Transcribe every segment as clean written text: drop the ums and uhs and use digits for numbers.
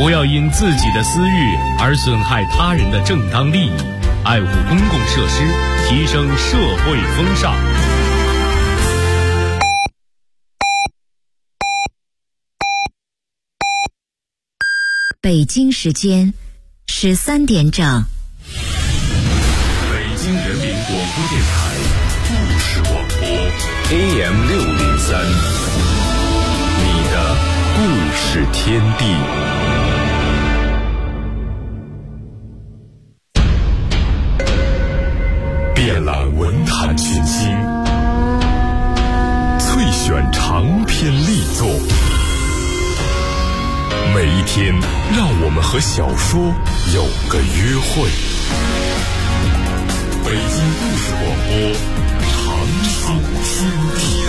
不要因自己的私欲而损害他人的正当利益，爱护公共设施，提升社会风尚。 北京时间13点整。 北京人民广播电台故事广播 AM603，你的故事天地。遍览文坛群星，萃选长篇力作。每一天，让我们和小说有个约会。北京故事广播，长青天地。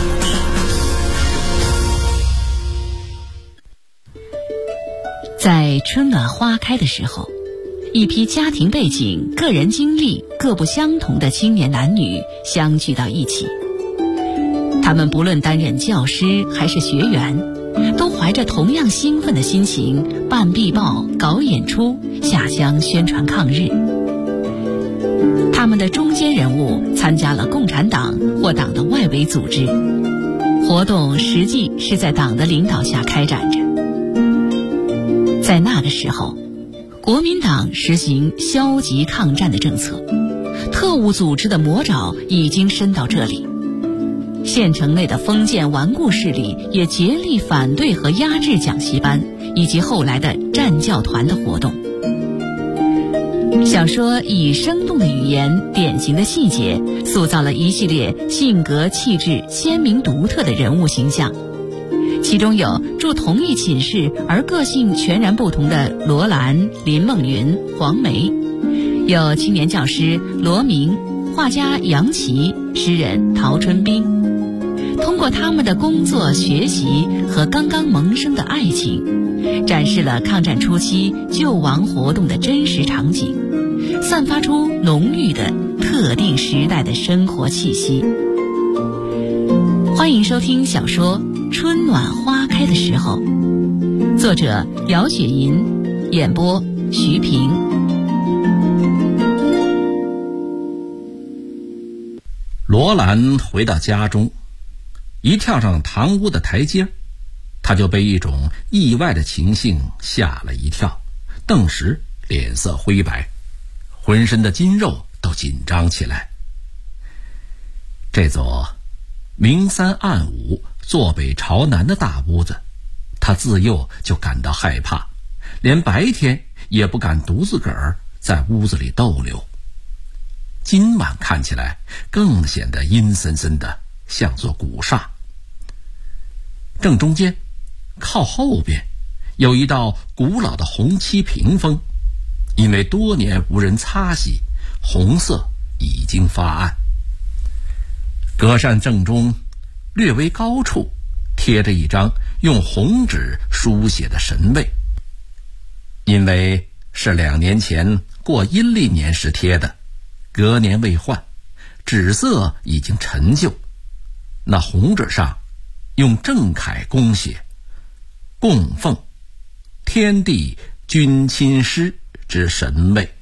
在春暖花开的时候，一批家庭背景、个人经历各不相同的青年男女相聚到一起。他们不论担任教师还是学员，都怀着同样兴奋的心情办壁报、搞演出、下乡宣传抗日。他们的中坚人物参加了共产党或党的外围组织，活动实际是在党的领导下开展着。在那个时候，国民党实行消极抗战的政策，特务组织的魔爪已经伸到这里。县城内的封建顽固势力也竭力反对和压制讲习班以及后来的战教团的活动。小说以生动的语言、典型的细节，塑造了一系列性格气质鲜明独特的人物形象。其中有住同一寝室而个性全然不同的罗兰、林梦云、黄梅，有青年教师罗明、画家杨琦、诗人陶春冰。通过他们的工作、学习和刚刚萌生的爱情，展示了抗战初期救亡活动的真实场景，散发出浓郁的特定时代的生活气息。欢迎收听小说《春暖花开的时候》，作者姚雪银，演播徐平。 罗兰回到家中，一跳上堂屋的台阶，他就被一种意外的情形吓了一跳，顿时脸色灰白，浑身的筋肉都紧张起来。这座明三暗五、坐北朝南的大屋子，他自幼就感到害怕，连白天也不敢独自个儿在屋子里逗留。今晚看起来更显得阴森森的，像座古刹。正中间靠后边有一道古老的红漆屏风，因为多年无人擦洗，红色已经发暗。隔扇正中略微高处贴着一张用红纸书写的神位，因为是2年前过阴历年时贴的，隔年未换，纸色已经陈旧。那红纸上用正楷公写供奉天地君亲师之神位。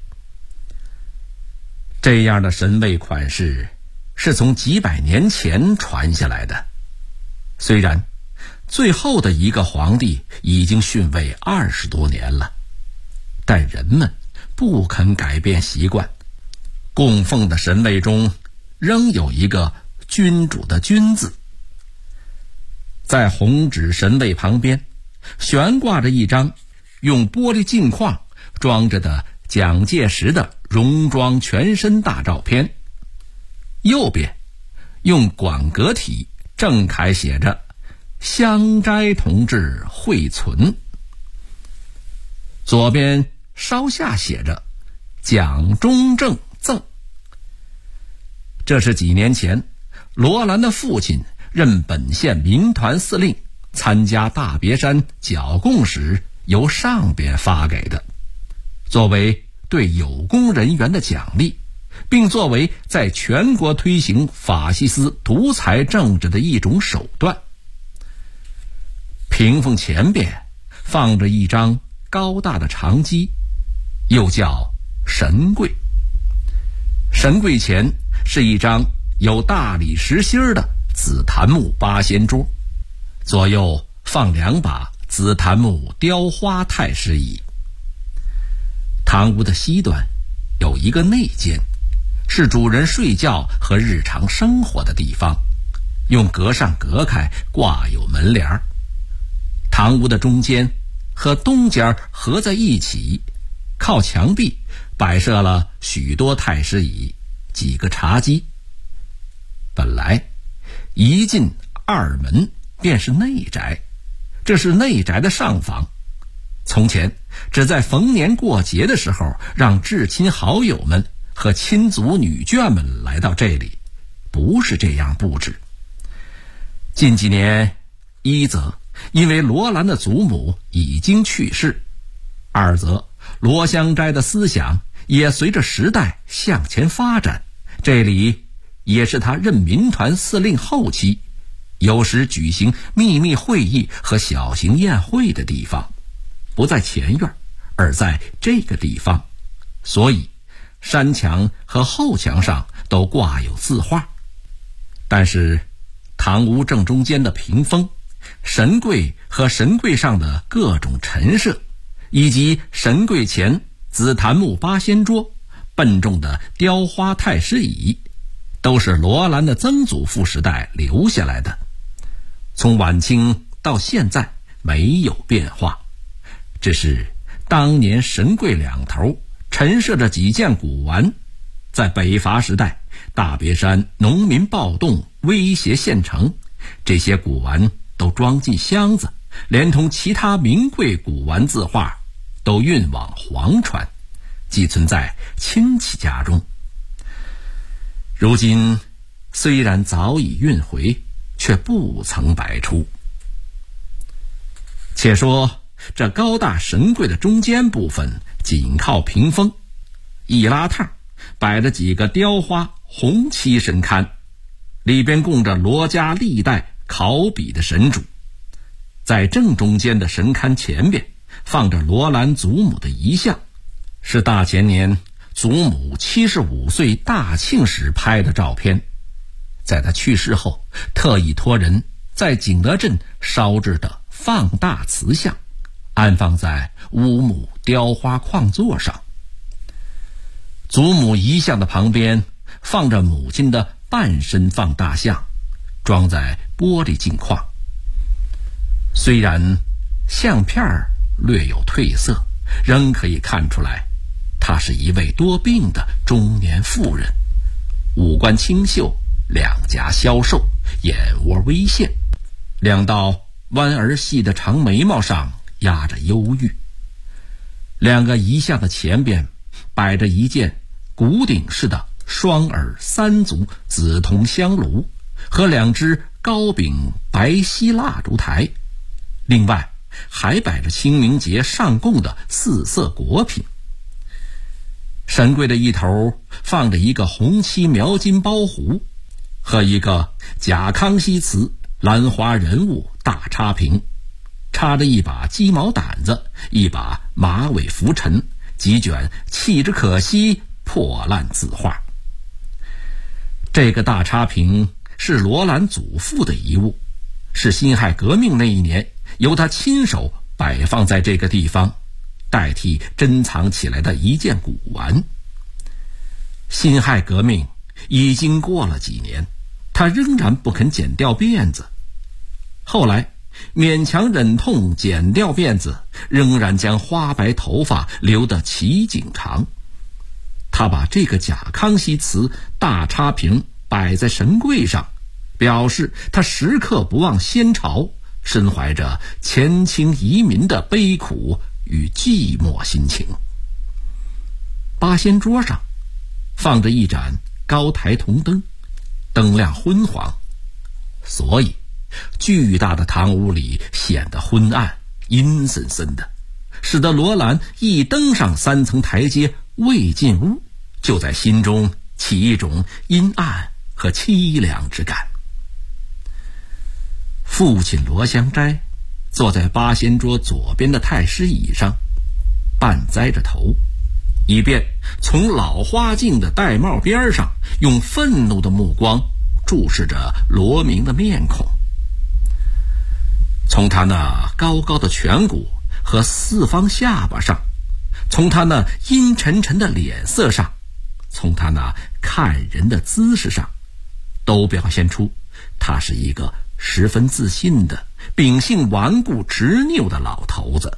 这样的神位款式是从几百年前传下来的，虽然最后的一个皇帝已经逊位20多年了，但人们不肯改变习惯，供奉的神位中仍有一个君主的君字。在红纸神位旁边悬挂着一张用玻璃镜框装着的蒋介石的戎装全身大照片，右边用馆阁体正楷写着香斋同志惠存，左边稍下写着蒋中正赠。这是几年前罗兰的父亲任本县民团司令，参加大别山剿共时由上边发给的，作为对有功人员的奖励，并作为在全国推行法西斯独裁政治的一种手段。屏风前边放着一张高大的长基，又叫神柜。神柜前是一张有大理石心的紫檀木八仙桌，左右放2把紫檀木雕花太师椅。堂屋的西端有一个内间，是主人睡觉和日常生活的地方，用隔扇隔开，挂有门帘。堂屋的中间和东间合在一起，靠墙壁摆设了许多太师椅，几个茶几。本来一进2门便是内宅，这是内宅的上房。从前只在逢年过节的时候，让至亲好友们和亲族女眷们来到这里，不是这样布置。近几年，一则因为罗兰的祖母已经去世，二则罗香斋的思想也随着时代向前发展，这里也是他任民团司令后期有时举行秘密会议和小型宴会的地方，不在前院，而在这个地方，所以山墙和后墙上都挂有字画。但是堂屋正中间的屏风、神柜和神柜上的各种陈设，以及神柜前紫檀木八仙桌、笨重的雕花太师椅，都是罗兰的曾祖父时代留下来的，从晚清到现在没有变化。只是当年神柜两头陈设着几件古玩，在北伐时代大别山农民暴动威胁县城，这些古玩都装进箱子，连同其他名贵古玩字画都运往黄川，寄存在亲戚家中。如今虽然早已运回，却不曾摆出。且说这高大神柜的中间部分紧靠屏风，一拉趟摆着几个雕花红漆神龛，里边供着罗家历代考比的神主。在正中间的神龛前边放着罗兰祖母的遗像，是大前年祖母75岁大庆时拍的照片。在他去世后，特意托人在景德镇烧制的放大瓷像，安放在乌木雕花框座上。祖母遗像的旁边放着母亲的半身放大像，装在玻璃镜框。虽然相片略有褪色，仍可以看出来她是一位多病的中年妇人，五官清秀，两颊消瘦，眼窝微陷，2道弯而细的长眉毛上压着忧郁。2个遗像的前边摆着一件古鼎式的双耳3足紫铜香炉和2只高柄白锡蜡烛台，另外还摆着清明节上供的4色果品。神柜的一头放着一个红漆描金包壶和一个贾康熙瓷兰花人物大插瓶，插着一把鸡毛掸子，一把马尾拂尘，几卷弃之可惜破烂字画。这个大插瓶是罗兰祖父的遗物，是辛亥革命那一年由他亲手摆放在这个地方，代替珍藏起来的一件古玩。辛亥革命已经过了几年，他仍然不肯剪掉辫子。后来勉强忍痛剪掉辫子，仍然将花白头发留得齐颈长。他把这个贾康熙瓷大插瓶摆在神柜上，表示他时刻不忘先朝，深怀着前清遗民的悲苦与寂寞心情。八仙桌上放着一盏高台铜灯，灯亮昏黄，所以巨大的堂屋里显得昏暗阴森森的，使得罗兰一登上3层台阶，未进屋就在心中起一种阴暗和凄凉之感。父亲罗香斋坐在八仙桌左边的太师椅上， 半栽着头，以便从老花镜的玳瑁边上用愤怒的目光注视着罗明的面孔。从他那高高的颧骨和四方下巴上，从他那阴沉沉的脸色上，从他那看人的姿势上，都表现出他是一个十分自信的、秉性顽固执拗的老头子。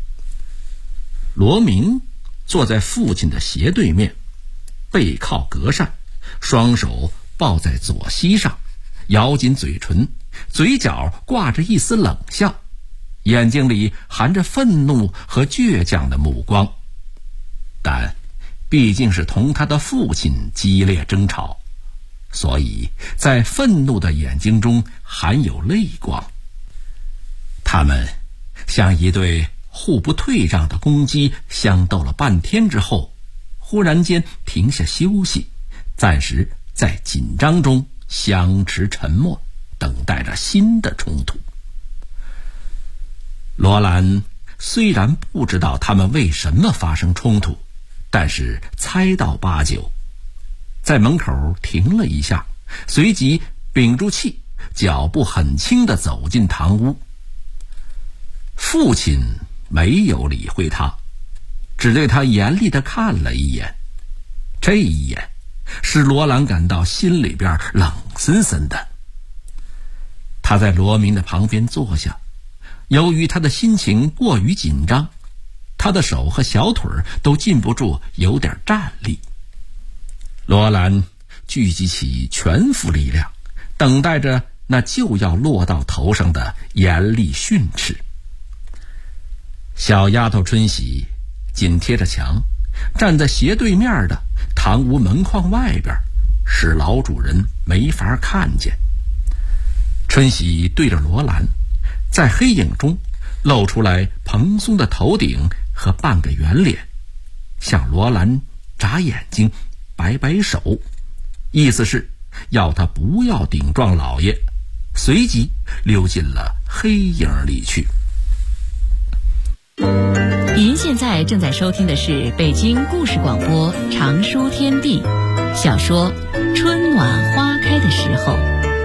罗明坐在父亲的斜对面，背靠隔扇，双手抱在左膝上，咬紧嘴唇，嘴角挂着一丝冷笑，眼睛里含着愤怒和倔强的目光。但毕竟是同他的父亲激烈争吵，所以在愤怒的眼睛中含有泪光。他们像一对互不退让的公鸡，相斗了半天之后，忽然间停下休息，暂时在紧张中相持沉默，等待着新的冲突。罗兰虽然不知道他们为什么发生冲突，但是猜到八九，在门口停了一下，随即屏住气，脚步很轻地走进堂屋。父亲没有理会他，只对他严厉地看了一眼。这一眼使罗兰感到心里边冷森森的。他在罗明的旁边坐下，由于他的心情过于紧张，他的手和小腿都禁不住有点站立。罗兰聚集起全副力量，等待着那就要落到头上的严厉训斥。小丫头春喜紧贴着墙，站在斜对面的堂屋门框外边，使老主人没法看见。春喜对着罗兰，在黑影中露出来蓬松的头顶和半个圆脸，向罗兰眨眼睛，摆摆手，意思是要他不要顶撞老爷，随即溜进了黑影里去。 您现在正在收听的是北京故事广播长书天地小说《春暖花开的时候》。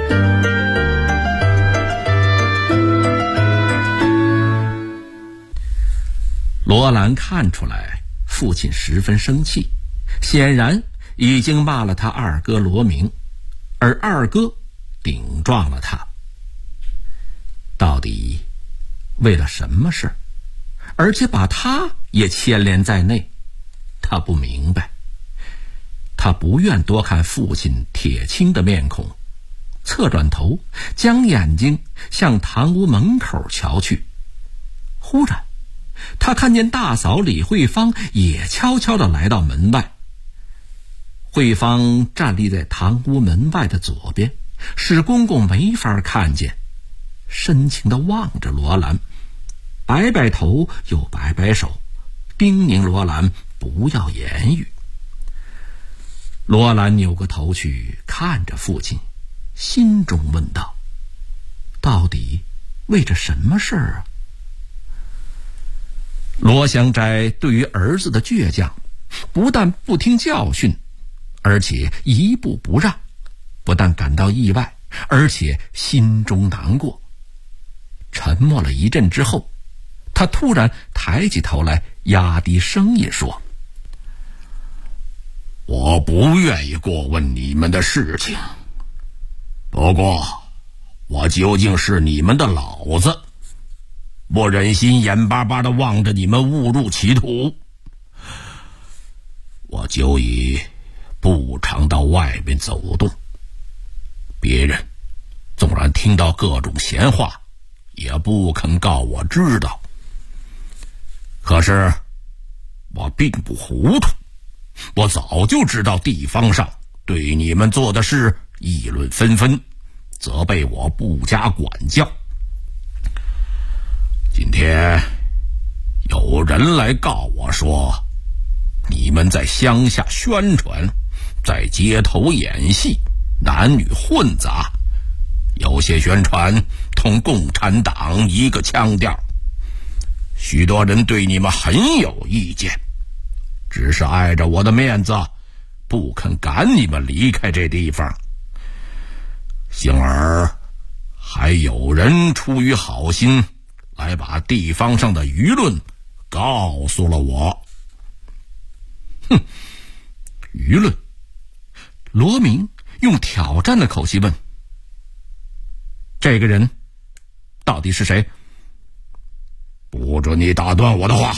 罗兰看出来父亲十分生气，显然已经骂了他二哥罗明，而二哥顶撞了他。到底为了什么事，而且把他也牵连在内，他不明白。他不愿多看父亲铁青的面孔，侧转头将眼睛向堂屋门口瞧去。忽然他看见大嫂李慧芳也悄悄地来到门外。慧芳站立在堂屋门外的左边，使公公没法看见，深情地望着罗兰，摆摆头又摆摆手，叮咛罗兰不要言语。罗兰扭过头去看着父亲，心中问道：到底为着什么事儿啊？罗香斋对于儿子的倔强，不但不听教训，而且一步不让，不但感到意外，而且心中难过。沉默了一阵之后，他突然抬起头来，压低声音说： 我不愿意过问你们的事情，不过我究竟是你们的老子，不忍心眼巴巴地望着你们误入歧途。我久已不常到外面走动，别人纵然听到各种闲话，也不肯告我知道。可是我并不糊涂，我早就知道地方上对你们做的事议论纷纷，责备我不加管教。今天有人来告我说，你们在乡下宣传，在街头演戏，男女混杂，有些宣传同共产党一个腔调。 许多人对你们很有意见，只是碍着我的面子，不肯赶你们离开这地方。幸而还有人出于好心来把地方上的舆论告诉了我。 哼，舆论？罗明用挑战的口气问：这个人到底是谁？ 不准你打断我的话！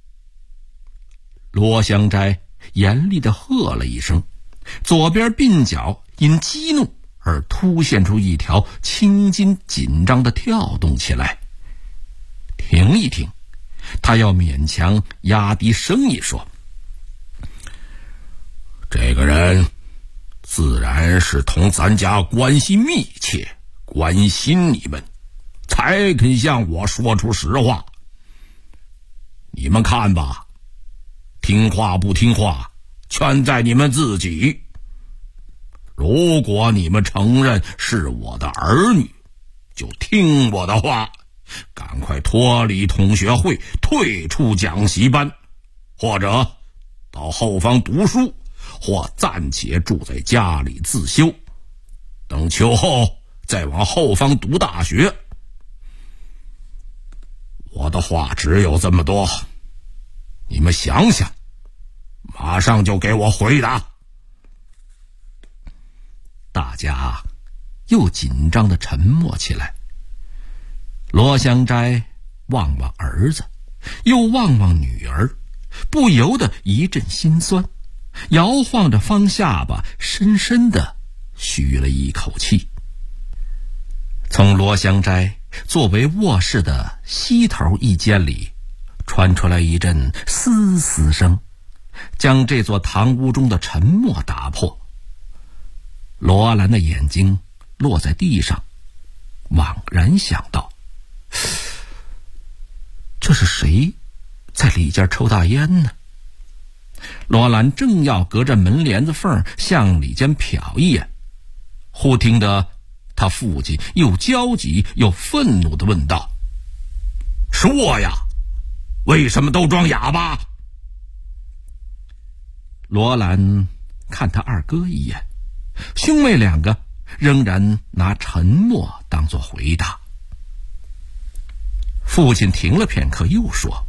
罗香斋严厉地喝了一声，左边鬓角因激怒而凸现出一条青筋，紧张地跳动起来。停一停，他要勉强压低声音说： 这个人自然是同咱家关系密切，关心你们，才肯向我说出实话。你们看吧，听话不听话全在你们自己。如果你们承认是我的儿女，就听我的话，赶快脱离同学会，退出讲习班，或者到后方读书，或暂且住在家里自修，等秋后再往后方读大学。我的话只有这么多，你们想想，马上就给我回答。 大家又紧张地沉默起来。罗香斋望望儿子，又望望女儿，不由得一阵心酸，摇晃着方下巴，深深地吁了一口气。从罗香斋作为卧室的西头一间里传出来一阵嘶嘶声，将这座堂屋中的沉默打破。罗兰的眼睛落在地上，惘然想到，这是谁在里间抽大烟呢？罗兰正要隔着门帘子缝向里间瞟一眼，忽听得他父亲又焦急又愤怒地问道： 说呀，为什么都装哑巴？ 罗兰看他二哥一眼，兄妹两个仍然拿沉默当作回答。父亲停了片刻，又说：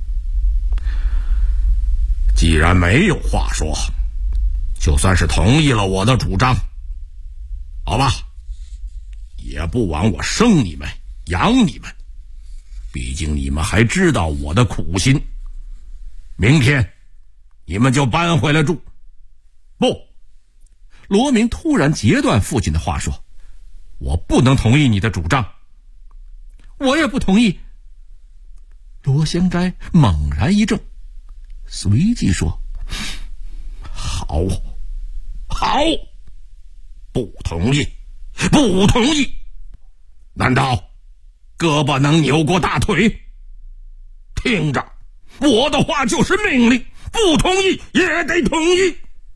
既然没有话说，就算是同意了我的主张，好吧，也不枉我生你们养你们，毕竟你们还知道我的苦心。明天你们就搬回来住。 不，罗明突然截断父亲的话说：我不能同意你的主张。我也不同意。罗香斋猛然一怔，随即说： 好，不同意，不同意。难道胳膊能扭过大腿？听着，我的话就是命令，不同意也得同意。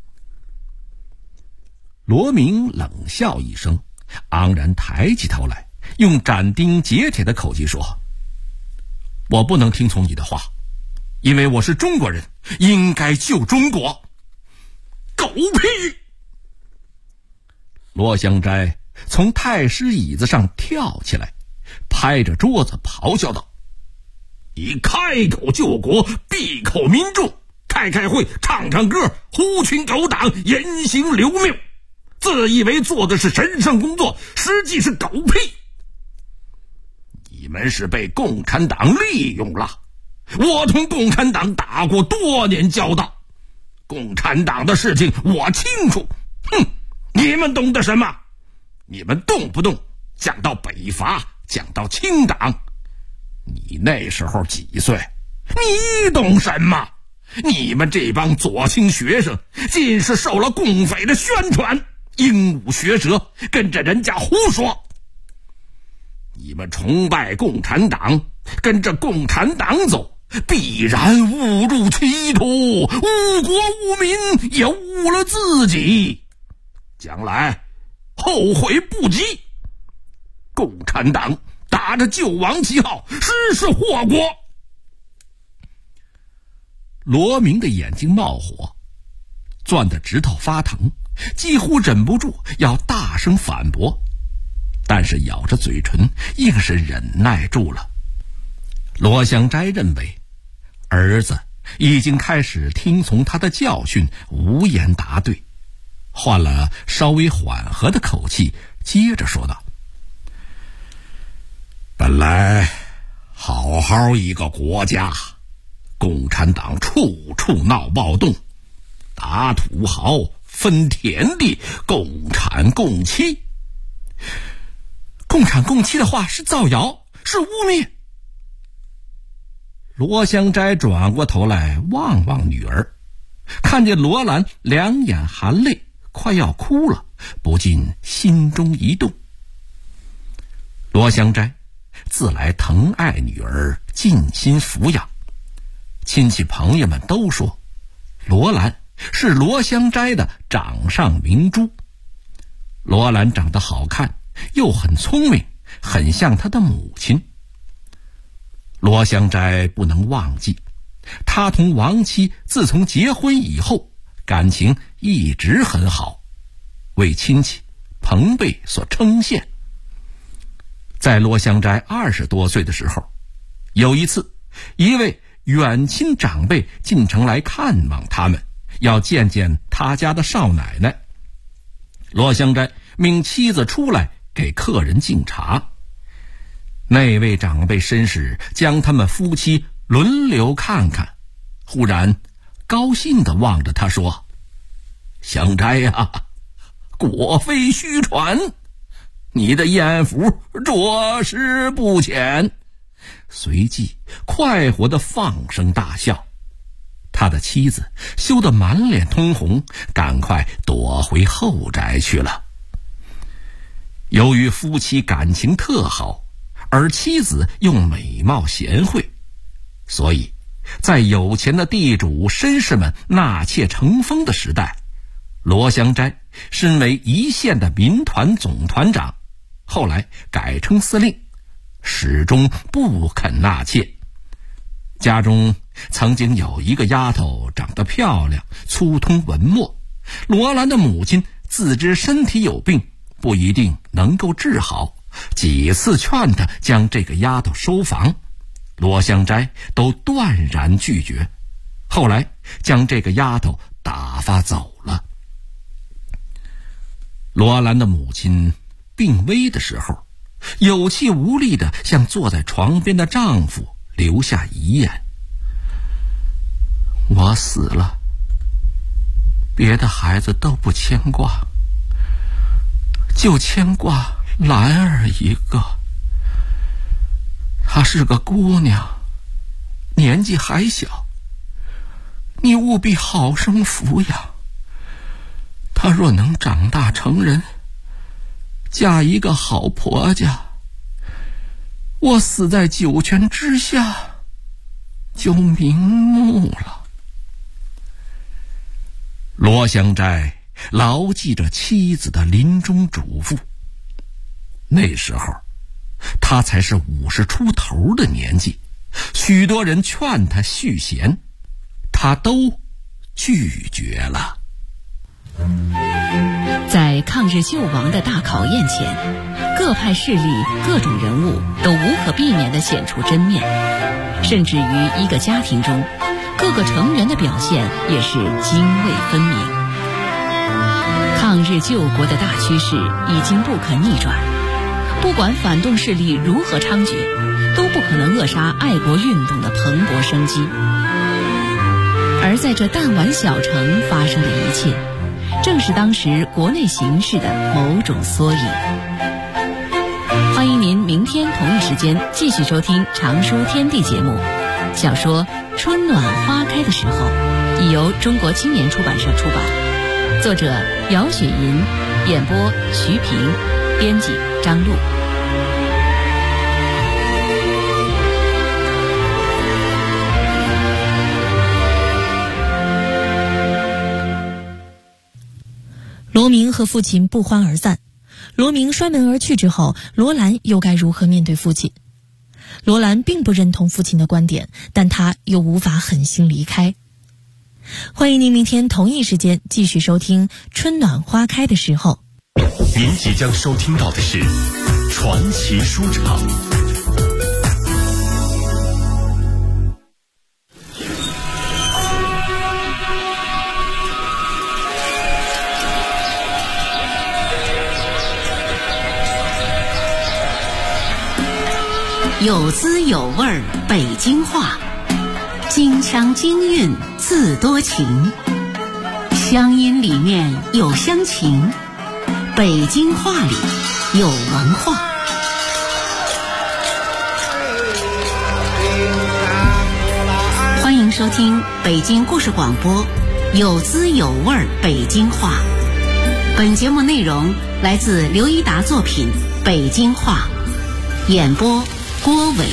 罗明冷笑一声，昂然抬起头来，用斩钉截铁的口气说：我不能听从你的话，因为我是中国人，应该救中国。 狗屁！ 罗香斋从太师椅子上跳起来，拍着桌子咆哮道： 你开口救国，闭口民众，开会，唱歌，狐群狗党，言行流谬，自以为做的是神圣工作，实际是狗屁。你们是被共产党利用了，我同共产党打过多年交道，共产党的事情我清楚。哼，你们懂得什么？你们动不动讲到北伐，讲到清党。你那时候几岁？你懂什么？你们这帮左倾学生尽是受了共匪的宣传，鹦鹉学舌，跟着人家胡说。你们崇拜共产党，跟着共产党走，必然误入歧途，误国误民，也误了自己，将来后悔不及。共产党打着救亡旗号，实施祸国。 罗明的眼睛冒火，攥得指头发疼，几乎忍不住要大声反驳，但是咬着嘴唇，硬是忍耐住了。罗香斋认为儿子已经开始听从他的教训，无言答对，换了稍微缓和的口气，接着说道： 本来好好一个国家，共产党处处闹暴动，打土豪，分田地，共产共妻。 共产共妻的话是造谣，是污蔑。罗香斋转过头来望望女儿，看见罗兰两眼含泪，快要哭了，不禁心中一动。罗香斋自来疼爱女儿，尽心抚养，亲戚朋友们都说罗兰是罗香斋的掌上明珠。罗兰长得好看，又很聪明，很像他的母亲。罗香斋不能忘记，他同亡妻自从结婚以后，感情一直很好，为亲戚朋辈所称羡。在罗香斋20多岁的时候，有一次，一位远亲长辈进城来看望他们，要见见他家的少奶奶。罗香斋命妻子出来给客人敬茶。那位长辈绅士将他们夫妻轮流看看，忽然高兴地望着他说：香斋呀，果非虚传，你的艳福着实不浅。随即快活地放声大笑。他的妻子羞得满脸通红，赶快躲回后宅去了。由于夫妻感情特好，而妻子又美貌贤惠，所以在有钱的地主绅士们纳妾成风的时代，罗香斋身为一线的民团总团长，后来改称司令，始终不肯纳妾。家中曾经有一个丫头长得漂亮，粗通文墨，罗兰的母亲自知身体有病，不一定能够治好，几次劝他将这个丫头收房，罗香斋都断然拒绝，后来将这个丫头打发走了。罗兰的母亲病危的时候，有气无力地向坐在床边的丈夫留下遗言：我死了，别的孩子都不牵挂，就牵挂兰儿一个。她是个姑娘，年纪还小，你务必好生抚养。她若能长大成人，嫁一个好婆家，我死在九泉之下就瞑目了。罗香斋牢记着妻子的临终嘱咐，那时候他才是50出头的年纪，许多人劝他续弦，他都拒绝了。 在抗日救亡的大考验前，各派势力、各种人物都无可避免地显出真面，甚至于一个家庭中，各个成员的表现也是泾渭分明。抗日救国的大趋势已经不可逆转，不管反动势力如何猖獗，都不可能扼杀爱国运动的蓬勃生机。而在这弹丸小城发生的一切，正是当时国内形势的某种缩影。欢迎您明天同一时间继续收听《常书天地》节目。小说《春暖花开的时候》已由中国青年出版社出版，作者姚雪银，演播徐平，编辑张璐。 罗明和父亲不欢而散。罗明摔门而去之后，罗兰又该如何面对父亲？罗兰并不认同父亲的观点，但他又无法狠心离开。 欢迎您明天同一时间继续收听春暖花开的时候。 您即将收听到的是传奇书场。 有滋有味儿北京话，京腔京韵自多情，乡音里面有乡情，北京话里有文化。欢迎收听北京故事广播有滋有味儿北京话。本节目内容来自刘一达作品《北京话》，演播郭伟。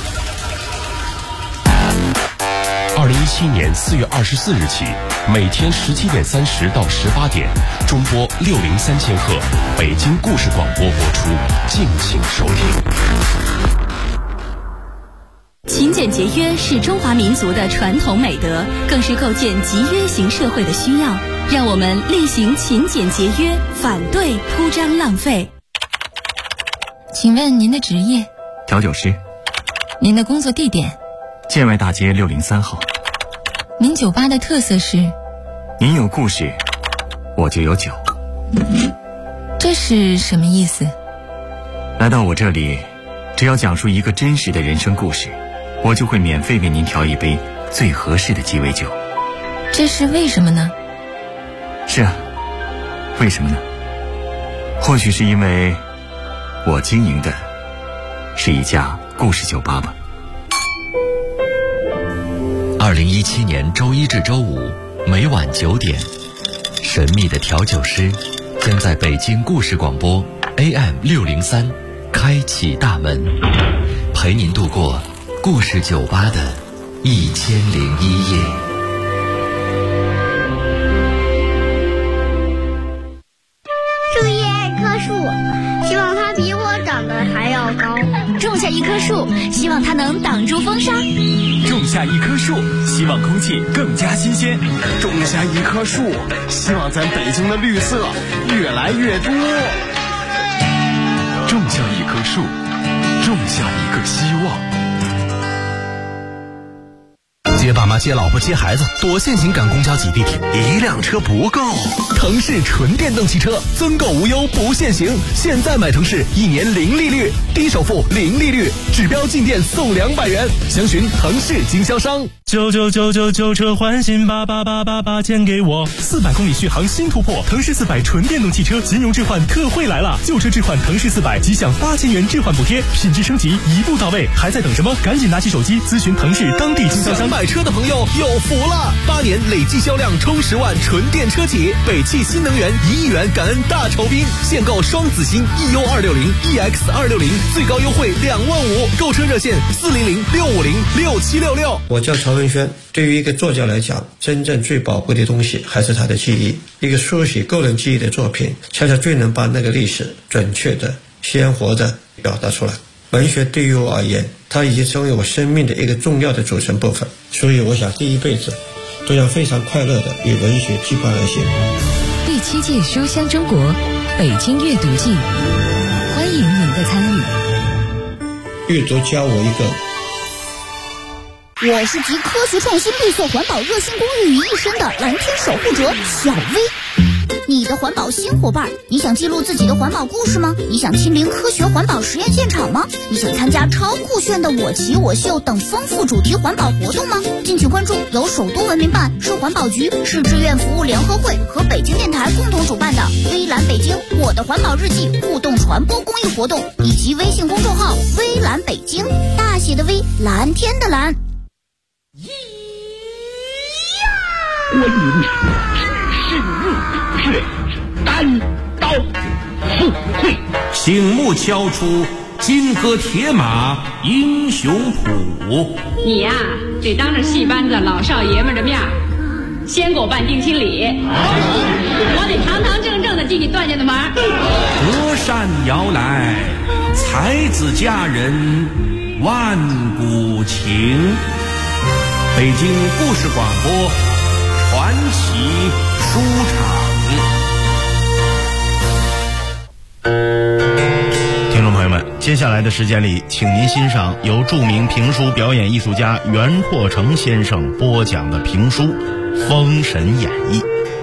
2017年4月24日起，每天17点30到18点，中波603千赫，北京故事广播播出，敬请收听。 勤俭节约是中华民族的传统美德，更是构建集约型社会的需要。让我们厉行勤俭节约，反对铺张浪费。 请问您的职业？ 调酒师。 您的工作地点？ 建外大街603号。 您酒吧的特色是？ 您有故事，我就有酒。 这是什么意思？ 来到我这里，只要讲述一个真实的人生故事，我就会免费为您调一杯最合适的鸡尾酒。 这是为什么呢？ 是啊，为什么呢？或许是因为我经营的是一家故事酒吧吧。 2017年周一至周五每晚9点，神秘的调酒师将在北京故事广播 AM603开启大门，陪您度过故事酒吧的1001夜。 种一棵树，希望它比我长得还要高。 种下一棵树，希望它能挡住风沙。 种下一棵树，希望空气更加新鲜。 种下一棵树，希望咱北京的绿色越来越多。 种下一棵树，种下一个希望。 接爸妈、接老婆、接孩子，多限行赶公交挤地铁， 一辆车不够。 腾势纯电动汽车，增购无忧不限行。现在买腾势，1年零利率，低首付零利率，指标进店送200元。详询腾势经销商。 99999旧车换新，8888钱给我。400公里续航新突破，腾势400纯电动汽车金融置换特惠来了，旧车置换腾势400即享8000元置换补贴，品质升级一步到位，还在等什么？赶紧拿起手机咨询腾势当地经销商。 想买车的朋友有福了，8年累计销量冲10万，纯电车企，北汽新能源1亿元感恩大酬宾，现购双子星 EU260、EX260，最高优惠25000，购车热线400-650-6766。 我叫曹文轩。对于一个作家来讲，真正最宝贵的东西还是他的记忆。一个书写个人记忆的作品，恰恰最能把那个历史准确的、鲜活的表达出来。文学对于我而言，它已经成为我生命的一个重要的组成部分，所以我想第一辈子都要非常快乐的与文学羁绊而行。 第7届书香中国北京阅读季，欢迎您的参与。 阅读教我一个。 我是集科学创新、绿色环保、热心公益于一身的蓝天守护者小薇。你的环保新伙伴，你想记录自己的环保故事吗？你想亲临科学环保实验现场吗？你想参加超酷炫的我骑我秀等丰富主题环保活动吗？敬请关注由首都文明办、市环保局、市志愿服务联合会和北京电台共同主办的微蓝北京我的环保日记互动传播公益活动，以及微信公众号微蓝北京，大写的微，蓝天的蓝。 关云知识怒，单刀赴会， 醒目敲出金戈铁马英雄谱。 你呀，得当着戏班子老少爷们的面，先给我办定亲礼，我得堂堂正正的替你断下的门。 隔山摇来，才子佳人万古情。北京故事广播传奇书场。 听众朋友们，接下来的时间里，请您欣赏由著名评书表演艺术家袁阔成先生播讲的评书《封神演义》。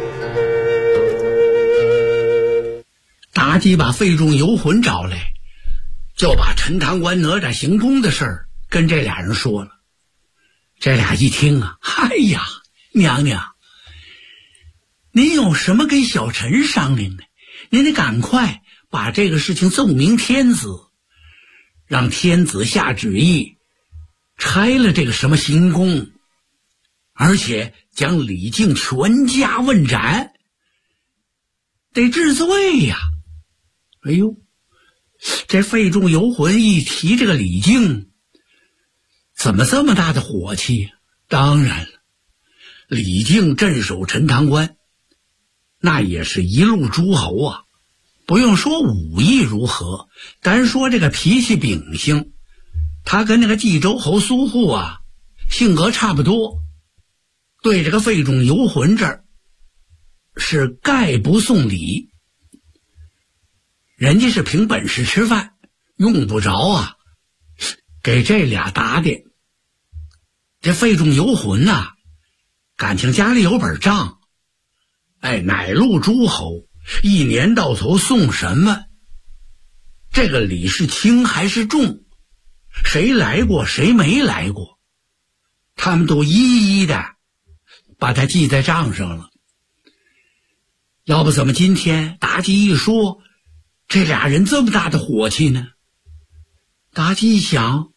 妲己把费仲游魂找来，就把陈塘关哪吒行宫的事儿跟这俩人说了。这俩一听啊，哎呀，娘娘，您有什么跟小臣商量呢？您得赶快把这个事情奏明天子，让天子下旨意拆了这个什么行宫，而且将李靖全家问斩，得治罪呀。哎呦，这费仲游魂一提这个李靖，怎么这么大的火气？当然了，李靖镇守陈塘关，那也是一路诸侯啊，不用说武艺如何，单说这个脾气秉性，他跟那个冀州侯苏护啊性格差不多，对这个费仲游魂这儿是概不送礼。人家是凭本事吃饭，用不着啊给这俩打点。这费仲游魂啊，感情家里有本账，哪路诸侯一年到头送什么，这个礼是轻还是重，谁来过谁没来过，他们都一一的把它记在账上了。要不怎么今天妲己一说，这俩人这么大的火气呢？妲己一想，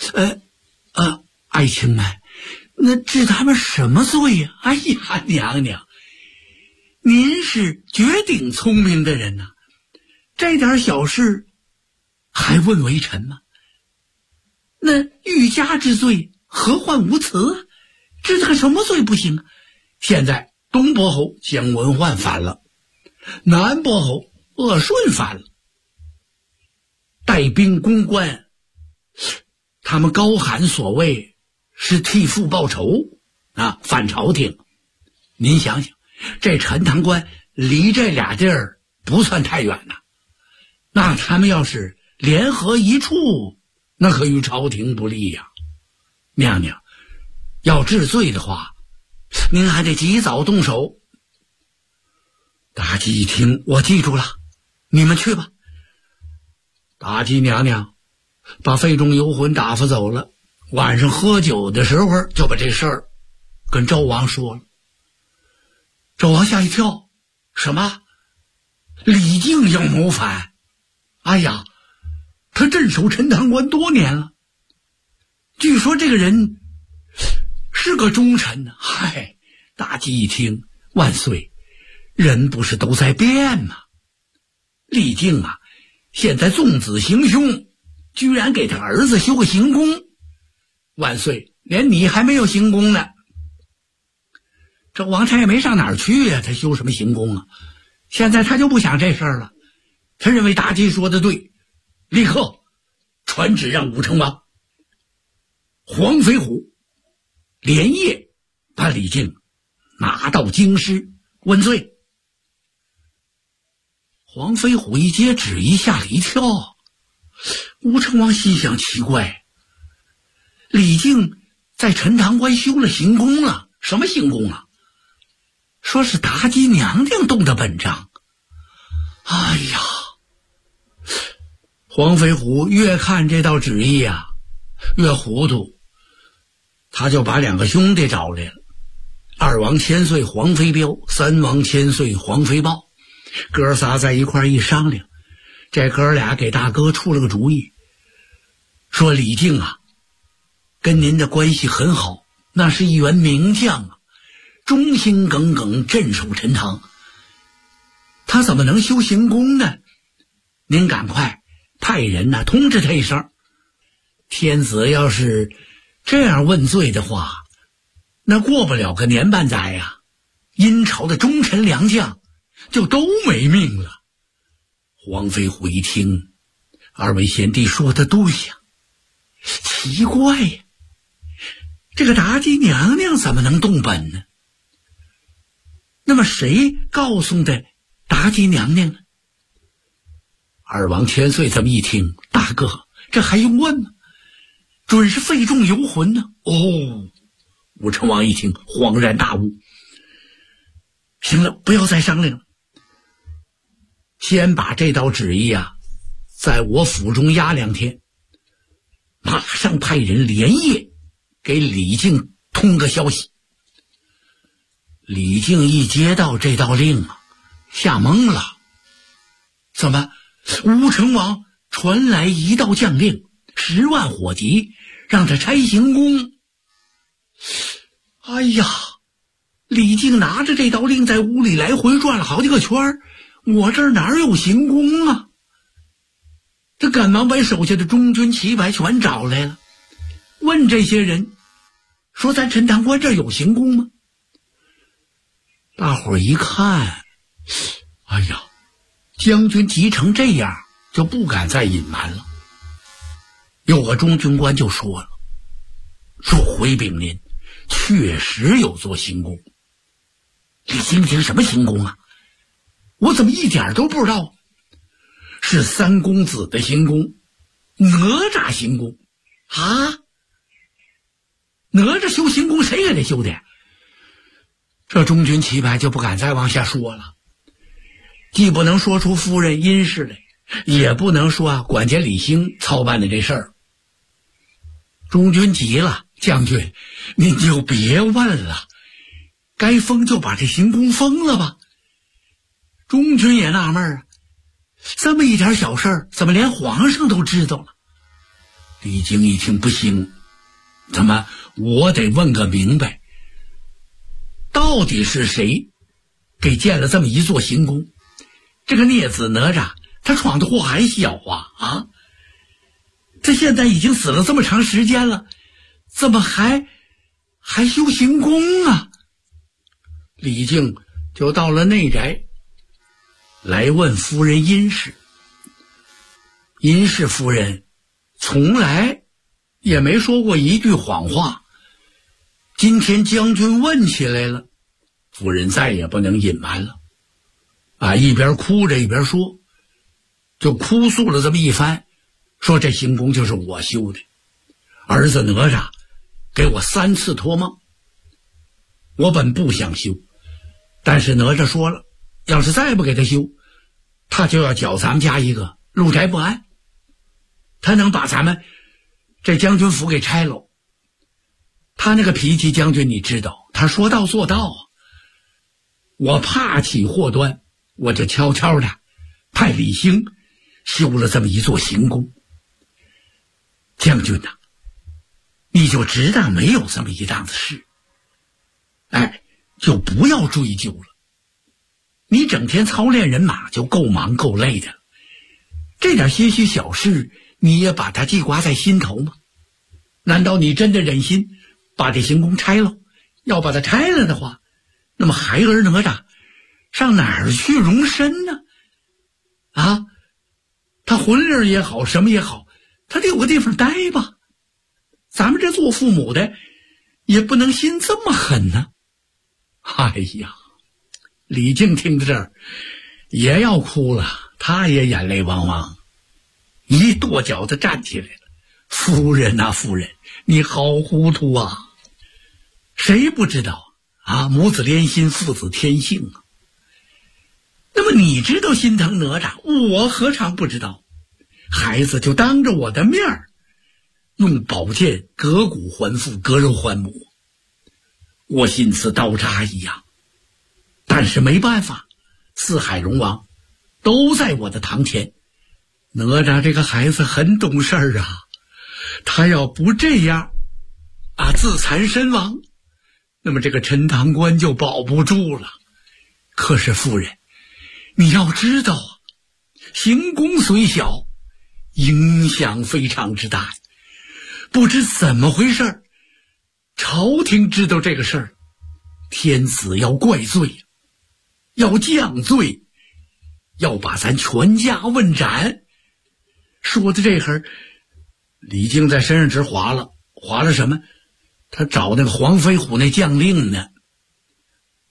爱卿们，那治他们什么罪呀？哎呀，娘娘，您是绝顶聪明的人呐，这点小事还问为臣吗？那欲加之罪，何患无辞啊？治他什么罪不行啊？现在东伯侯姜文焕反了，南伯侯鄂顺反了，带兵攻关，他们高喊所谓是替父报仇啊，反朝廷。您想想，这陈塘关离这俩地儿不算太远呐，那他们要是联合一处，那可与朝廷不利呀。娘娘，要治罪的话，您还得及早动手。妲己一听，我记住了，你们去吧。妲己娘娘把费仲游魂打发走了，晚上喝酒的时候就把这事儿跟纣王说了。纣王吓一跳，什么？李靖要谋反？哎呀，他镇守陈塘关多年了，据说这个人是个忠臣呢。嗨，妲己一听，万岁，人不是都在变吗？李靖啊，现在纵子行凶，居然给他儿子修个行宫。万岁，连你还没有行宫呢。这王他也没上哪儿去呀，他修什么行宫啊？现在他就不想这事儿了，他认为妲己说的对，立刻传旨让武成王、黄飞虎连夜把李靖拿到京师问罪。黄飞虎一接旨意吓了一跳，武成王心想奇怪，李靖在陈塘关修了行宫了，什么行宫啊？说是妲己娘娘动的本账。哎呀，黄飞虎越看这道旨意啊越糊涂，他就把两个兄弟找来了，二王千岁黄飞彪，三王千岁黄飞豹。哥仨在一块一商量，这哥俩给大哥出了个主意，说李靖啊跟您的关系很好，那是一员名将啊，忠心耿耿镇守陈塘，他怎么能修行宫呢？您赶快派人呢通知他一声，天子要是这样问罪的话，那过不了个年半载呀，殷朝的忠臣良将就都没命了。黄飞虎一听，二位贤弟说的对呀，奇怪呀，这个妲己娘娘怎么能动本呢？ 那么谁告诉的妲己娘娘呢？二王千岁这么一听，大哥，这还用问吗？准是废众游魂呢。哦，武成王一听恍然大悟，行了，不要再商量了，先把这道旨意啊在我府中压2天，马上派人连夜给李靖通个消息。李靖一接到这道令啊，吓懵了。怎么武成王传来一道将令，10万火急，让他拆行宫？哎呀，李靖拿着这道令在屋里来回转了好几个圈，我这儿哪有行宫啊？他赶忙把手下的中军骑白全找来了，问这些人说咱陈塘关这儿有行宫吗？大伙儿一看，哎呀，将军急成这样，就不敢再隐瞒了。有个中军官就说了，说回禀您，确实有座行宫。李靖听什么行宫啊？我怎么一点都不知道？是三公子的行宫，哪吒行宫啊？哪吒修行宫谁给他修的？这中军齐白就不敢再往下说了，既不能说出夫人殷氏来，也不能说管家李兴操办的这事儿。中军急了，将军您就别问了，该封就把这行宫封了吧。中军也纳闷啊，这么一点小事儿怎么连皇上都知道了？李靖一听不行，怎么我得问个明白，到底是谁给建了这么一座行宫？这个孽子哪吒他闯的祸还小啊！他现在已经死了这么长时间了，怎么还修行宫啊？李靖就到了内宅来问夫人殷氏。殷氏夫人从来也没说过一句谎话，今天将军问起来了，夫人再也不能隐瞒了啊！一边哭着一边说，就哭诉了这么一番，说这行宫就是我修的，儿子哪吒给我3次托梦，我本不想修，但是哪吒说了，要是再不给他修，他就要搅咱们家一个入宅不安，他能把咱们这将军府给拆了。他那个脾气，将军你知道，他说到做到啊。我怕起祸端，我就悄悄的派李兴修了这么一座行宫。将军呐，你就知道没有这么一档子事，就不要追究了。你整天操练人马就够忙够累的了，这点些许小事你也把它记挂在心头吗？难道你真的忍心把这行宫拆了？要把它拆了的话，那么孩儿哪吒上哪儿去容身呢？啊，他魂灵也好，什么也好，他得有个地方待吧。咱们这做父母的也不能心这么狠呢。哎呀，李靖听到这儿也要哭了，他也眼泪汪汪，一跺脚子站起来了。夫人啊，夫人，你好糊涂啊！谁不知道啊？母子连心，父子天性啊。那么你知道心疼哪吒，我何尝不知道？孩子就当着我的面用宝剑割骨还父，割肉还母，我心似刀叉一样。但是没办法，四海龙王都在我的堂前，哪吒这个孩子很懂事儿啊，他要不这样自残身亡，那么这个陈塘关就保不住了。可是夫人，你要知道啊，行宫虽小，影响非常之大。不知怎么回事，朝廷知道这个事儿，天子要怪罪，要降罪，要把咱全家问斩。说的这会儿，李靖在身上直划了什么？他找那个黄飞虎那将令呢。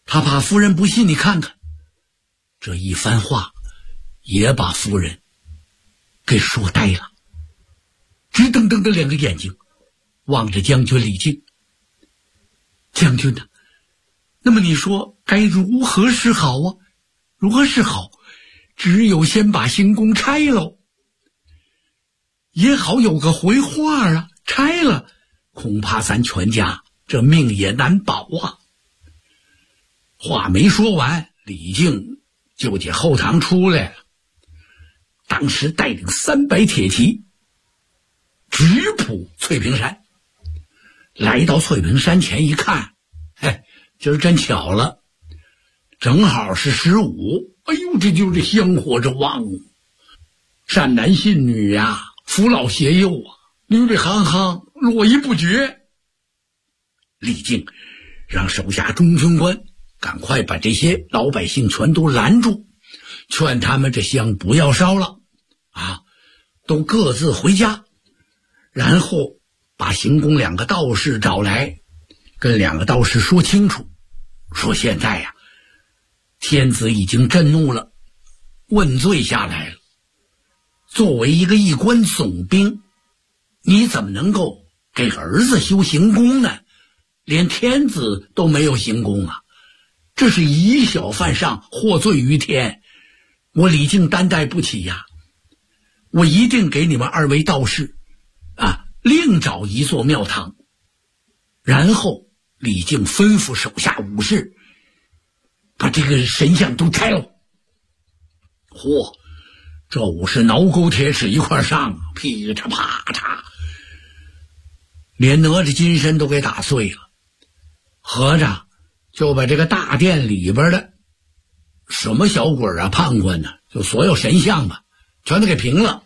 他怕夫人不信，你看看，这一番话也把夫人给说呆了，直瞪瞪的两个眼睛望着将军李靖。将军呢？那么你说该如何是好啊？如何是好？只有先把行宫拆喽，也好有个回话啊。拆了，恐怕咱全家这命也难保啊。话没说完，李靖就解后堂出来了。当时带领300铁骑直扑翠屏山。来到翠屏山前一看，嘿，今儿真巧了，正好是15。哎呦，这就是香火这旺，善男信女呀，扶老携幼啊，女里行行，络绎不绝。李靖让手下中军官赶快把这些老百姓全都拦住，劝他们这香不要烧了啊，都各自回家。然后把行宫2个道士找来，跟2个道士说清楚，说现在呀，天子已经震怒了，问罪下来了。作为一个一官总兵，你怎么能够给儿子修行宫呢？连天子都没有行宫啊，这是以小犯上，获罪于天，我李靖担待不起呀。我一定给你们2位道士啊，另找一座庙堂。然后李靖吩咐手下武士把这个神像都拆了。嚯，这武士挠钩铁齿一块上，噼嚓啪嚓，连哪吒金身都给打碎了。合着就把这个大殿里边的什么小鬼啊、判官呢，就所有神像吧，全都给平了。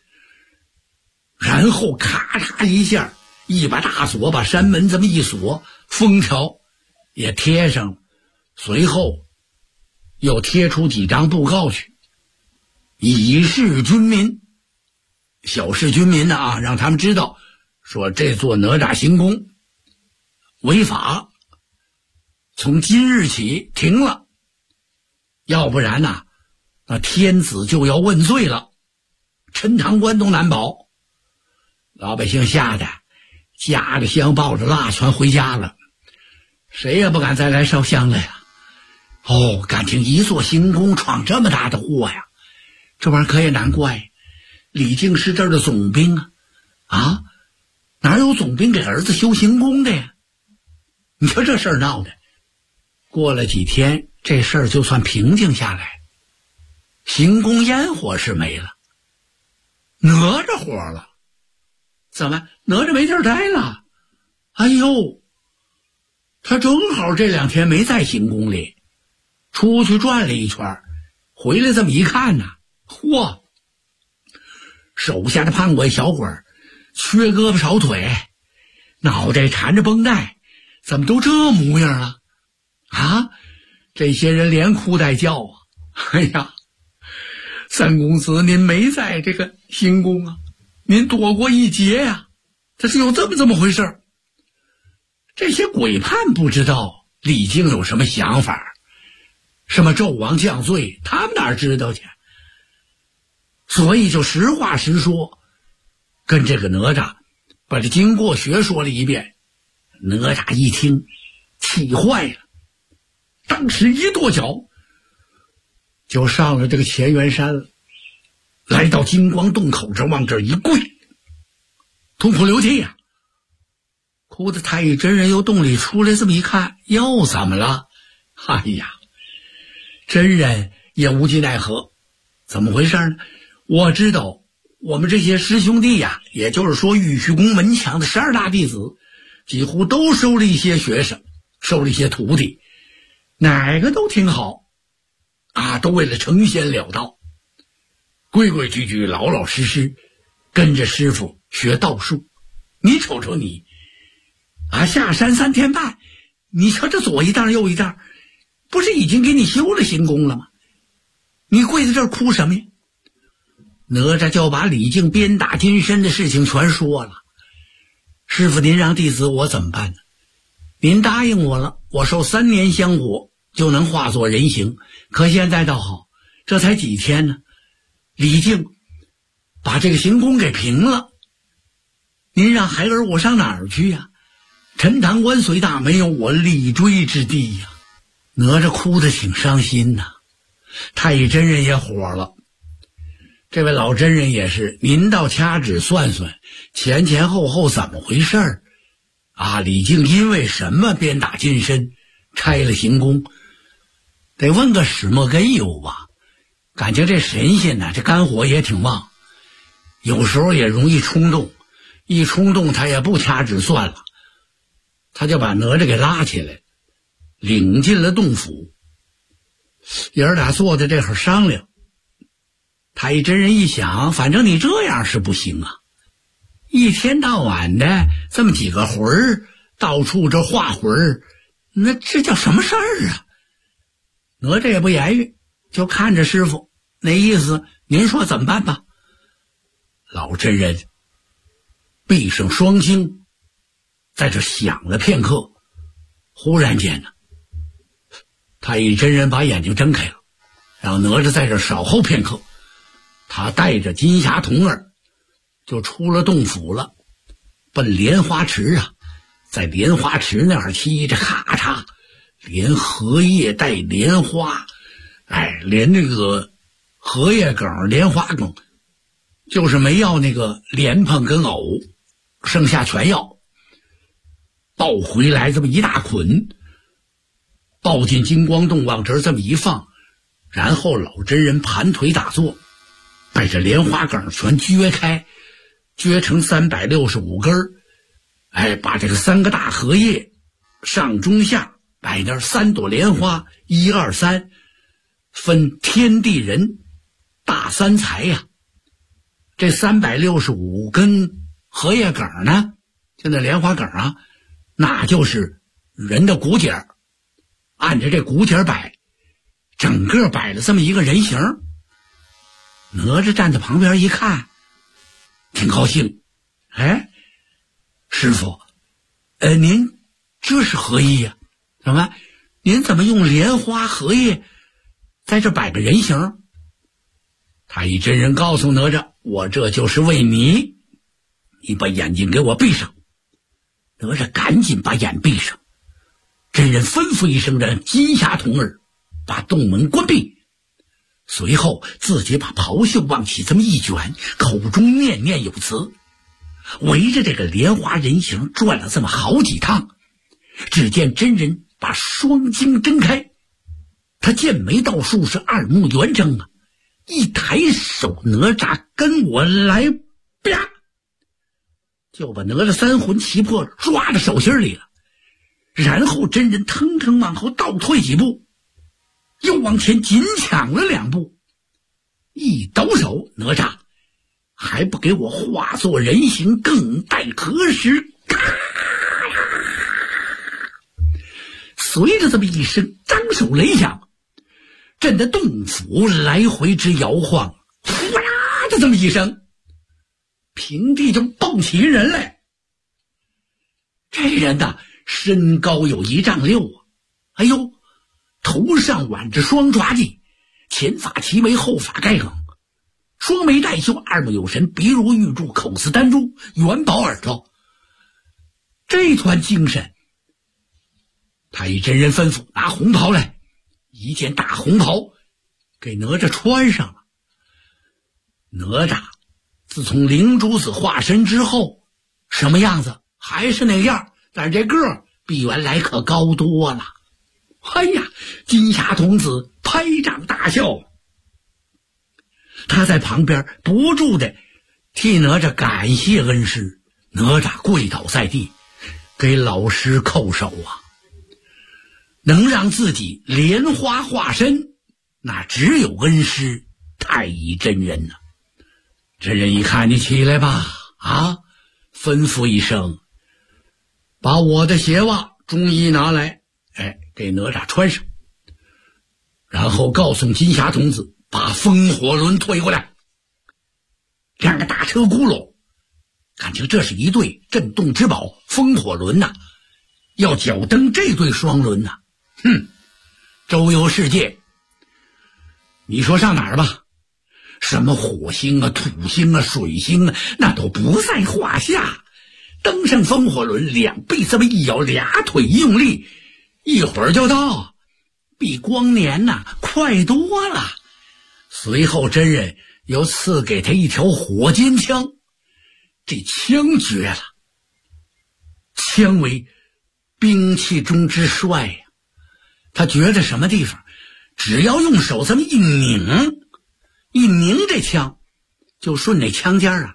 然后咔嚓一下，一把大锁把山门这么一锁，封条也贴上了。随后又贴出几张布告去，以示军民，小示军民的啊，让他们知道说这座哪吒行宫违法，从今日起停了，要不然呢，那天子就要问罪了，陈塘关都难保。老百姓吓得夹着香抱着蜡全回家了，谁也不敢再来烧香了呀。哦，感情一座行宫闯这么大的祸呀，这玩意儿可也难怪，李靖是这儿的总兵啊，哪有总兵给儿子修行宫的呀？你瞧这事儿闹的。过了几天，这事儿就算平静下来，行宫烟火是没了，哪吒活了。怎么哪吒没地儿待了？哎呦，他正好这2天没在行宫里，出去转了一圈，回来这么一看呢，嚯，手下的判官小鬼缺胳膊少腿，脑袋缠着绷带，怎么都这模样了啊？这些人连哭带叫啊！哎呀，三公子您没在这个行宫啊，您躲过一劫呀，这是有这么回事。这些鬼判不知道李靖有什么想法，什么纣王降罪，他们哪知道去？所以就实话实说，跟这个哪吒把这经过学说了一遍。哪吒一听气坏了，当时一跺脚就上了这个乾元山了，来到金光洞口这往这一跪，痛哭流涕呀。哭的太乙真人由洞里出来，这么一看，又怎么了？哎呀，真人也无计奈何。怎么回事呢？我知道我们这些师兄弟呀，也就是说玉虚宫门墙的12大弟子，几乎都收了一些学生，收了一些徒弟，哪个都挺好啊，都为了成仙了道，规规矩矩老老实实跟着师傅学道术。你瞅瞅你啊，下山3天半，你瞧这左一道右一道，不是已经给你修了行宫了吗？你跪在这儿哭什么呀？哪吒就把李靖鞭打金身的事情全说了。师傅您让弟子我怎么办呢？您答应我了，我受3年香火， 就能化作人形。可现在倒好，这才几天呢，李靖把这个行宫给平了。您让孩儿我上哪儿去呀？陈塘关虽大，没有我立锥之地呀。哪吒哭得挺伤心呐。太乙真人也火了，这位老真人也是，您倒掐指算算，前前后后怎么回事儿啊？李靖因为什么鞭打金身，拆了行宫？得问个始末根由吧。感情这神仙呢，这肝火也挺旺，有时候也容易冲动，一冲动他也不掐指算了，他就把哪吒给拉起来，领进了洞府。爷儿俩坐在这会儿商量。太乙真人一想，反正你这样是不行啊，一天到晚的这么几个魂儿到处这画魂儿，那这叫什么事儿啊？哪吒也不言语，就看着师傅，那意思您说怎么办吧。老真人闭上双睛，在这想了片刻，忽然间呢，太乙真人把眼睛睁开了，让哪吒在这稍候片刻。他带着金霞童儿就出了洞府了，奔莲花池啊。在莲花池那儿踢着咔嚓，连荷叶带莲花，连那个荷叶梗莲花梗，就是没要那个莲蓬跟藕，剩下全要。抱回来这么一大捆，抱进金光洞，往这儿这么一放，然后老真人盘腿打坐，把这莲花梗全撅开，撅成365根，把这个3个大荷叶上中下摆那3朵莲花，1、2、3，分天地人大三才呀。这365根荷叶梗呢，就那莲花梗啊，那就是人的骨节，按着这骨节摆，整个摆了这么一个人形。哪吒站在旁边一看，挺高兴。师傅，您这是何意呀？什么？您怎么用莲花荷叶在这摆个人形？太乙真人告诉哪吒，我这就是为你，你把眼睛给我闭上。哪吒赶紧把眼闭上。真人吩咐一声，让金霞童儿把洞门关闭，随后自己把袍袖往起这么一卷，口中念念有词，围着这个莲花人形转了这么好几趟。只见真人把双睛睁开，他剑眉倒竖，是二目圆睁啊，一抬手，哪吒跟我来，啪，就把哪吒3魂齐魄抓到手心里了。然后真人腾腾往后倒退几步，又往前紧抢了2步，一抖手，哪吒还不给我化作人形，更待何时？咔！随着这么一声张手雷响，震得洞府来回直摇晃，呼啦的这么一声，平地就蹦起人来。这人呐，身高有1丈6啊，头上挽着双抓髻，前发齐眉，后发盖梗，双眉带秀，二目有神，鼻如玉柱，口似丹珠，元宝耳朵。这团精神，太乙真人吩咐拿红袍来，一件大红袍给哪吒穿上了。哪吒自从灵珠子化身之后，什么样子还是那样，但是这个儿比原来可高多了。金霞童子拍掌大笑，他在旁边不住的替哪吒感谢恩师。哪吒跪倒在地，给老师叩首啊！能让自己莲花化身，那只有恩师太乙真人啊。真人一看，你起来吧，吩咐一声，把我的鞋袜中衣拿来，给哪吒穿上，然后告诉金霞童子把风火轮推过来。2个大车轱辘，感情这是一对镇动之宝，风火轮呐，要脚蹬这对双轮呐。 周游世界。你说上哪儿吧，什么火星啊、土星啊、水星啊，那都不在话下。登上风火轮，两臂这么一摇，俩腿一用力，一会儿就到，比光年快多了。随后真人又赐给他一条火尖枪，这枪绝了，枪为兵器中之帅呀。他觉得什么地方只要用手这么一拧这枪，就顺着枪尖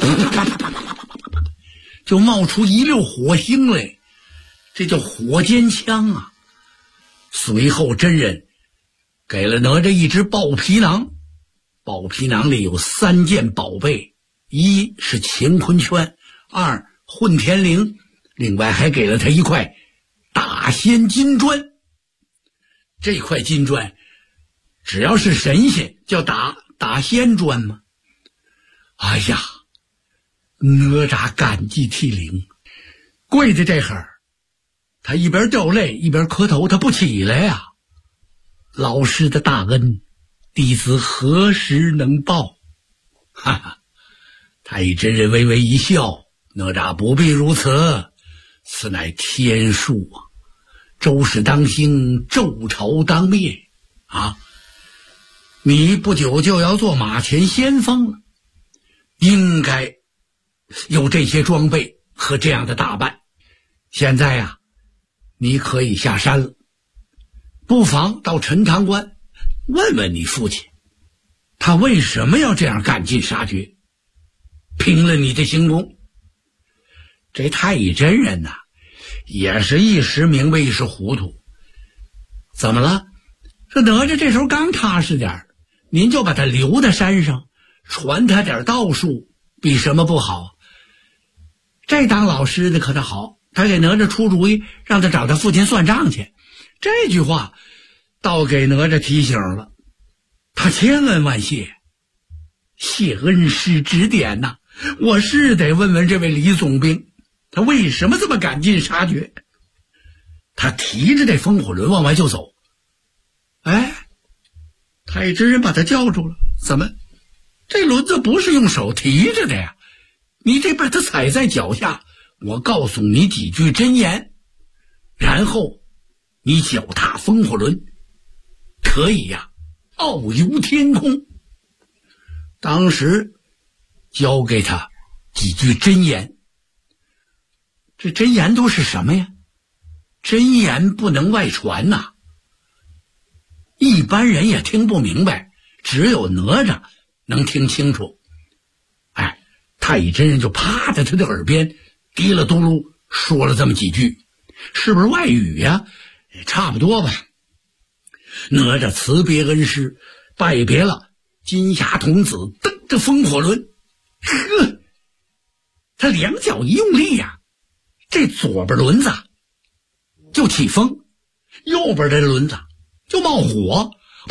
就冒出一溜火星来，这叫火尖枪啊。随后真人给了哪吒一只豹皮囊，豹皮囊里有3件宝贝，一是乾坤圈，二混天绫，另外还给了他一块大仙金砖。这块金砖只要是神仙叫打仙砖吗？哎呀，哪吒感激涕零，跪在这会儿，他一边掉泪一边磕头，他不起来呀。老师的大恩，弟子何时能报？哈哈，太乙真人微微一笑，哪吒不必如此，此乃天数啊。周氏当兴，纣朝当灭啊！你不久就要做马前先锋了，应该有这些装备和这样的打扮。现在呀，你可以下山了，不妨到陈塘关问问你父亲，他为什么要这样赶尽杀绝，拼了你的行宫。这太乙真人也是一时明白一时糊涂。怎么了？这哪吒这时候刚踏实点，您就把他留在山上，传他点道术，比什么不好？这当老师的可他好，他给哪吒出主意，让他找他父亲算账去。这句话倒给哪吒提醒了，他千恩万谢，谢恩师指点呐。我是得问问这位李总兵，他为什么这么赶尽杀绝？他提着这风火轮往外就走。哎，太乙真人把他叫住了。怎么，这轮子不是用手提着的呀？你得把它踩在脚下，我告诉你几句真言，然后你脚踏风火轮，可以呀，遨游天空。当时教给他几句真言。这真言都是什么呀？真言不能外传呐，一般人也听不明白，只有哪吒能听清楚。哎，太乙真人就趴在他的耳边滴了嘟噜说了这么几句，是不是外语呀？差不多吧。哪吒辞别恩师，拜别了金霞童子，蹬着风火轮，呵，他两脚一用力呀，这左边轮子就起风，右边的轮子就冒火。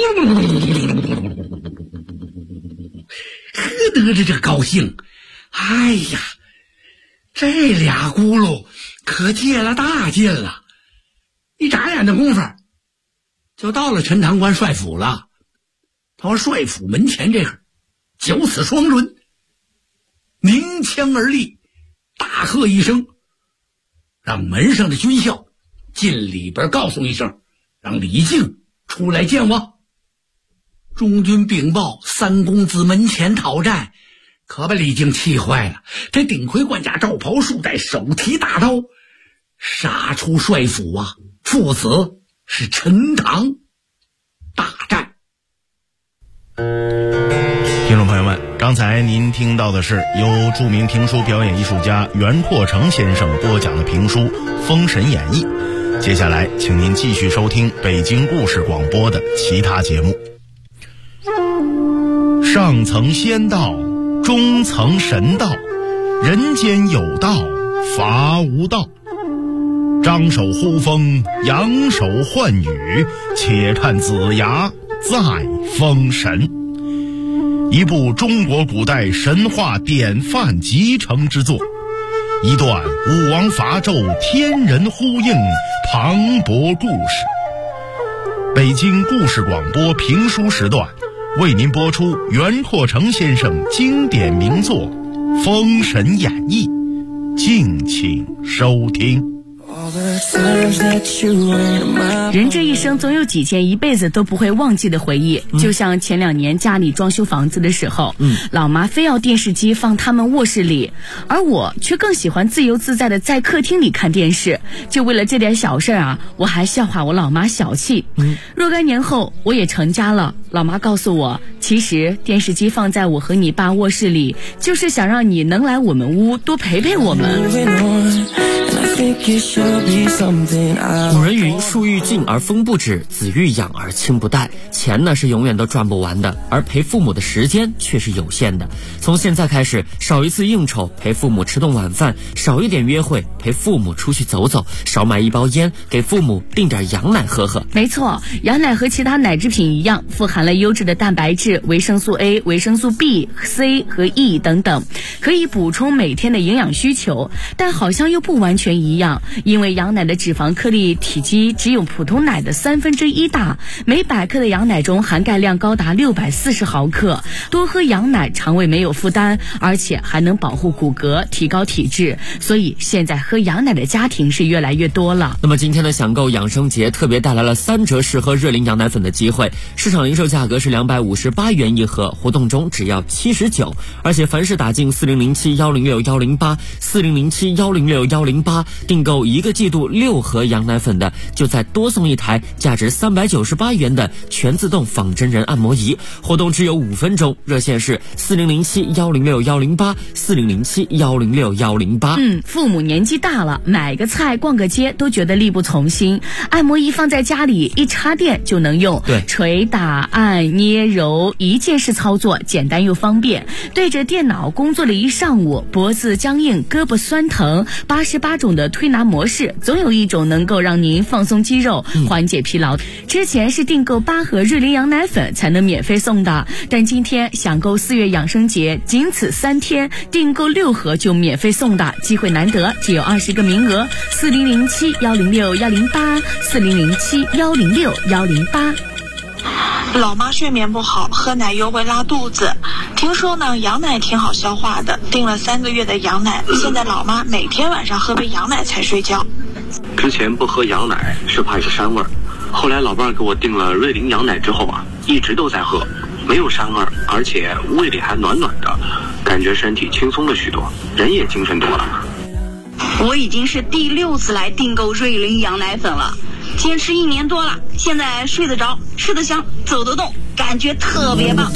哪吒这高兴，哎呀，这俩轱辘可借了大劲了。一眨眼的功夫就到了陈塘关帅府了。他说帅府门前这会绞死双轮，鸣枪而立，大喝一声，让门上的军校进里边告诉一声，让李靖出来见我。中军禀报三公子门前讨战，可把李靖气坏了。这顶盔冠甲罩袍束带，手提大刀，杀出帅府啊！父子是陈塘大战。 听众朋友们，刚才您听到的是由著名评书表演艺术家袁阔成先生播讲的评书《封神演义》。接下来请您继续收听北京故事广播的其他节目。上层仙道，中层神道，人间有道，伐无道。张手呼风，扬手唤雨，且看子牙再封神。一部中国古代神话典范集成之作，一段武王伐纣天人呼应磅礴故事。 北京故事广播评书时段，为您播出袁阔成先生经典名作《封神演义》，敬请收听。 人这一生总有几件一辈子都不会忘记的回忆，就像前2年家里装修房子的时候，老妈非要电视机放他们卧室里，而我却更喜欢自由自在的在客厅里看电视。就为了这点小事啊，我还笑话我老妈小气。若干年后我也成家了，老妈告诉我，其实电视机放在我和你爸卧室里，就是想让你能来我们屋多陪陪我们。 古人云，树欲静而风不止，子欲养而亲不待。钱呢是永远都赚不完的，而陪父母的时间却是有限的。从现在开始，少一次应酬，陪父母吃顿晚饭；少一点约会，陪父母出去走走；少买一包烟，给父母订点羊奶喝喝。 没错，羊奶和其他奶制品一样，富含了优质的蛋白质、维生素 A、维生素 B、C 和 E 等等，可以补充每天的营养需求。但好像又不完全一样，因为羊奶的脂肪颗粒体积只有普通奶的1/3大，每100克的羊奶中含钙量高达640毫克。多喝羊奶，肠胃没有负担，而且还能保护骨骼，提高体质。所以现在喝羊奶的家庭是越来越多了。 那么今天的享购养生节特别带来了3折适合热龄羊奶粉的机会，市场零售价格是258元一盒，活动中只要79，而且凡是打进4007106108 4007106108订购1个季度6盒羊奶粉的，就再多送一台价值398元的全自动仿真人按摩仪。活动只有5分钟，热线是4007106108 4007106108。 父母年纪大了，买个菜逛个街都觉得力不从心，按摩仪放在家里一插电就能用， 对， 捶打按捏揉一键式操作，简单又方便。对着电脑工作了一上午，脖子僵硬，胳膊酸疼，88种的推拿模式，总有一种能够让您放松肌肉，缓解疲劳。之前是订购8盒热龄羊奶粉才能免费送的，但今天享购4月养生节，仅此3天，订购6盒就免费送的，机会难得，只有20个名额。4007106108 4007106108。 老妈睡眠不好，喝奶油会拉肚子。听说呢，羊奶挺好消化的，订了3个月的羊奶，现在老妈每天晚上喝杯羊奶才睡觉。 之前不喝羊奶是怕有膻味儿，后来老伴儿给我订了瑞龄羊奶之后啊，一直都在喝，没有膻味儿，而且胃里还暖暖的，感觉身体轻松了许多，人也精神多了。 我已经是第6次来订购瑞龄羊奶粉了，坚持1年多了，现在睡得着，吃得香，走得动，感觉特别棒。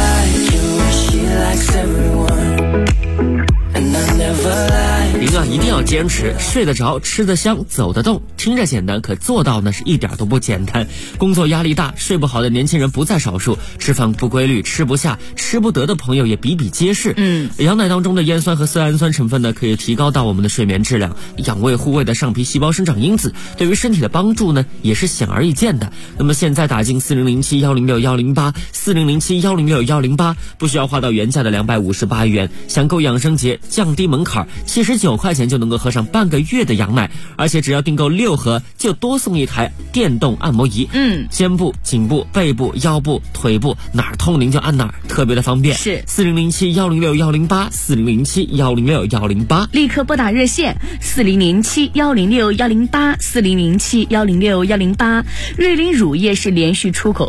您啊一定要坚持，睡得着，吃得香，走得动。听着简单，可做到呢是一点都不简单。工作压力大，睡不好的年轻人不在少数，吃饭不规律，吃不下，吃不得的朋友也比比皆是。羊奶当中的烟酸和色氨酸成分呢，可以提高到我们的睡眠质量，养胃护胃的上皮细胞生长因子，对于身体的帮助呢也是显而易见的。那么现在打进4007106108 4007106108，不需要花到原价的258元，享购养生节降低门槛，79块钱就能够喝上半个月的羊奶，而且只要订购6盒就多送一台电动按摩仪。肩部、颈部、背部、腰部、腿部哪儿痛您就按哪儿，特别的方便。 是 4007106108 4007106108， 立刻拨打热线4007106108 4007106108。瑞龄乳业是连续出口